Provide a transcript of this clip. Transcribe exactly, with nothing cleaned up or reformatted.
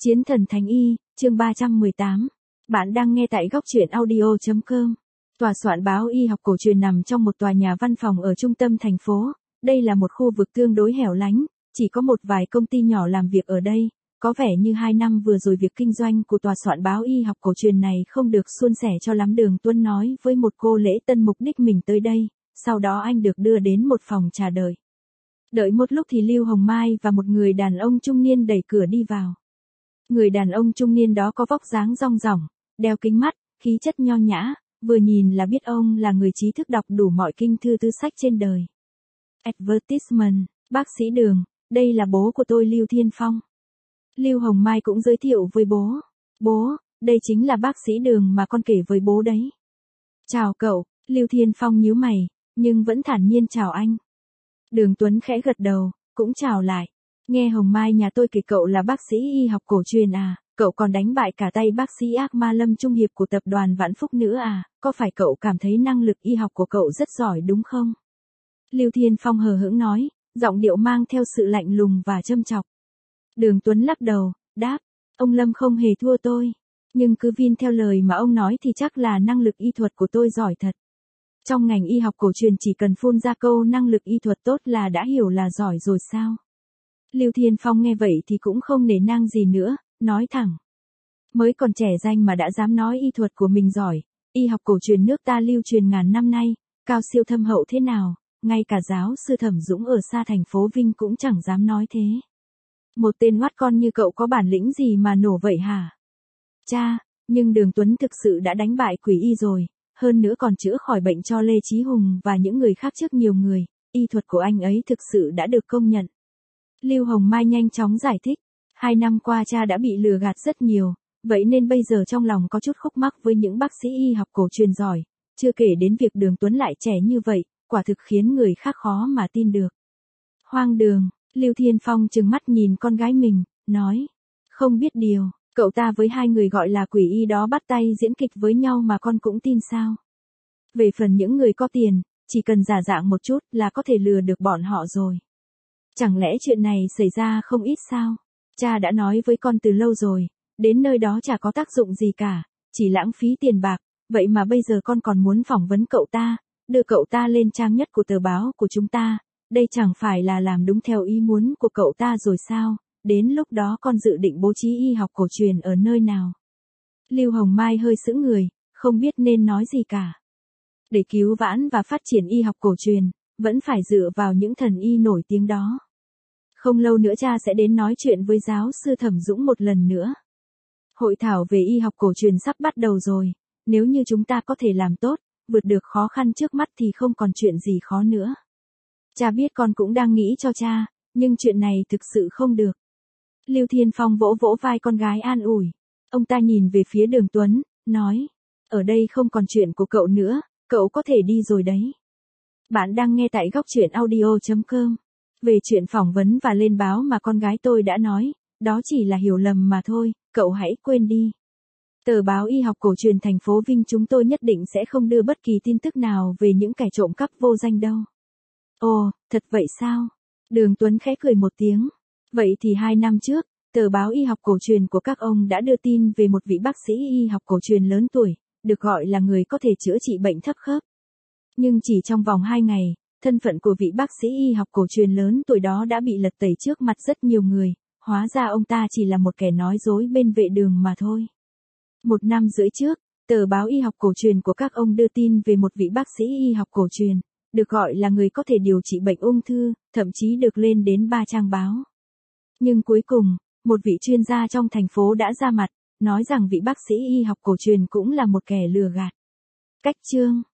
Chiến thần Thánh Y, chương ba trăm mười tám. Bạn đang nghe tại góc truyện audio chấm com. Tòa soạn báo y học cổ truyền nằm trong một tòa nhà văn phòng ở trung tâm thành phố. Đây là một khu vực tương đối hẻo lánh, chỉ có một vài công ty nhỏ làm việc ở đây. Có vẻ như hai năm vừa rồi việc kinh doanh của tòa soạn báo y học cổ truyền này không được suôn sẻ cho lắm. Đường Tuấn nói với một cô lễ tân mục đích mình tới đây, sau đó anh được đưa đến một phòng trà đợi. Đợi một lúc thì Lưu Hồng Mai và một người đàn ông trung niên đẩy cửa đi vào. Người đàn ông trung niên đó có vóc dáng rong ròng, đeo kính mắt, khí chất nho nhã, vừa nhìn là biết ông là người trí thức đọc đủ mọi kinh thư tư sách trên đời. Advertisement, bác sĩ Đường, đây là bố của tôi Lưu Thiên Phong. Lưu Hồng Mai cũng giới thiệu với bố. Bố, đây chính là bác sĩ Đường mà con kể với bố đấy. Chào cậu, Lưu Thiên Phong nhíu mày, nhưng vẫn thản nhiên chào anh. Đường Tuấn khẽ gật đầu, cũng chào lại. Nghe Hồng Mai nhà tôi kể cậu là bác sĩ y học cổ truyền à, cậu còn đánh bại cả tay bác sĩ ác ma Lâm Trung Hiệp của tập đoàn Vạn Phúc nữa à, có phải cậu cảm thấy năng lực y học của cậu rất giỏi đúng không? Lưu Thiên Phong hờ hững nói, giọng điệu mang theo sự lạnh lùng và châm chọc. Đường Tuấn lắc đầu, đáp, ông Lâm không hề thua tôi, nhưng cứ vin theo lời mà ông nói thì chắc là năng lực y thuật của tôi giỏi thật. Trong ngành y học cổ truyền chỉ cần phun ra câu năng lực y thuật tốt là đã hiểu là giỏi rồi sao? Lưu Thiên Phong nghe vậy thì cũng không nể nang gì nữa, nói thẳng. Mới còn trẻ danh mà đã dám nói y thuật của mình giỏi, y học cổ truyền nước ta lưu truyền ngàn năm nay, cao siêu thâm hậu thế nào, ngay cả giáo sư Thẩm Dũng ở xa thành phố Vinh cũng chẳng dám nói thế. Một tên hoắt con như cậu có bản lĩnh gì mà nổ vậy hả? Cha, nhưng Đường Tuấn thực sự đã đánh bại quỷ y rồi, hơn nữa còn chữa khỏi bệnh cho Lê Chí Hùng và những người khác trước nhiều người, y thuật của anh ấy thực sự đã được công nhận. Lưu Hồng Mai nhanh chóng giải thích, hai năm qua cha đã bị lừa gạt rất nhiều, vậy nên bây giờ trong lòng có chút khúc mắc với những bác sĩ y học cổ truyền giỏi, chưa kể đến việc Đường Tuấn lại trẻ như vậy, quả thực khiến người khác khó mà tin được. Hoang đường, Lưu Thiên Phong trừng mắt nhìn con gái mình, nói, không biết điều, cậu ta với hai người gọi là quỷ y đó bắt tay diễn kịch với nhau mà con cũng tin sao? Về phần những người có tiền, chỉ cần giả dạng một chút là có thể lừa được bọn họ rồi. Chẳng lẽ chuyện này xảy ra không ít sao? Cha đã nói với con từ lâu rồi, đến nơi đó chả có tác dụng gì cả, chỉ lãng phí tiền bạc, vậy mà bây giờ con còn muốn phỏng vấn cậu ta, đưa cậu ta lên trang nhất của tờ báo của chúng ta, đây chẳng phải là làm đúng theo ý muốn của cậu ta rồi sao? Đến lúc đó con dự định bố trí y học cổ truyền ở nơi nào? Lưu Hồng Mai hơi sững người, không biết nên nói gì cả. Để cứu vãn và phát triển y học cổ truyền, vẫn phải dựa vào những thần y nổi tiếng đó. Không lâu nữa cha sẽ đến nói chuyện với giáo sư Thẩm Dũng một lần nữa. Hội thảo về y học cổ truyền sắp bắt đầu rồi, nếu như chúng ta có thể làm tốt, vượt được khó khăn trước mắt thì không còn chuyện gì khó nữa. Cha biết con cũng đang nghĩ cho cha, nhưng chuyện này thực sự không được. Lưu Thiên Phong vỗ vỗ vai con gái an ủi. Ông ta nhìn về phía Đường Tuấn, nói, ở đây không còn chuyện của cậu nữa, cậu có thể đi rồi đấy. Bạn đang nghe tại góc truyện audio chấm com. Về chuyện phỏng vấn và lên báo mà con gái tôi đã nói, đó chỉ là hiểu lầm mà thôi, cậu hãy quên đi. Tờ báo y học cổ truyền thành phố Vinh chúng tôi nhất định sẽ không đưa bất kỳ tin tức nào về những kẻ trộm cắp vô danh đâu. Ồ, thật vậy sao? Đường Tuấn khẽ cười một tiếng. Vậy thì hai năm trước, tờ báo y học cổ truyền của các ông đã đưa tin về một vị bác sĩ y học cổ truyền lớn tuổi, được gọi là người có thể chữa trị bệnh thấp khớp. Nhưng chỉ trong vòng hai ngày, thân phận của vị bác sĩ y học cổ truyền lớn tuổi đó đã bị lật tẩy trước mặt rất nhiều người, hóa ra ông ta chỉ là một kẻ nói dối bên vệ đường mà thôi. Một năm rưỡi trước, tờ báo y học cổ truyền của các ông đưa tin về một vị bác sĩ y học cổ truyền, được gọi là người có thể điều trị bệnh ung thư, thậm chí được lên đến ba trang báo. Nhưng cuối cùng, một vị chuyên gia trong thành phố đã ra mặt, nói rằng vị bác sĩ y học cổ truyền cũng là một kẻ lừa gạt. Cách chương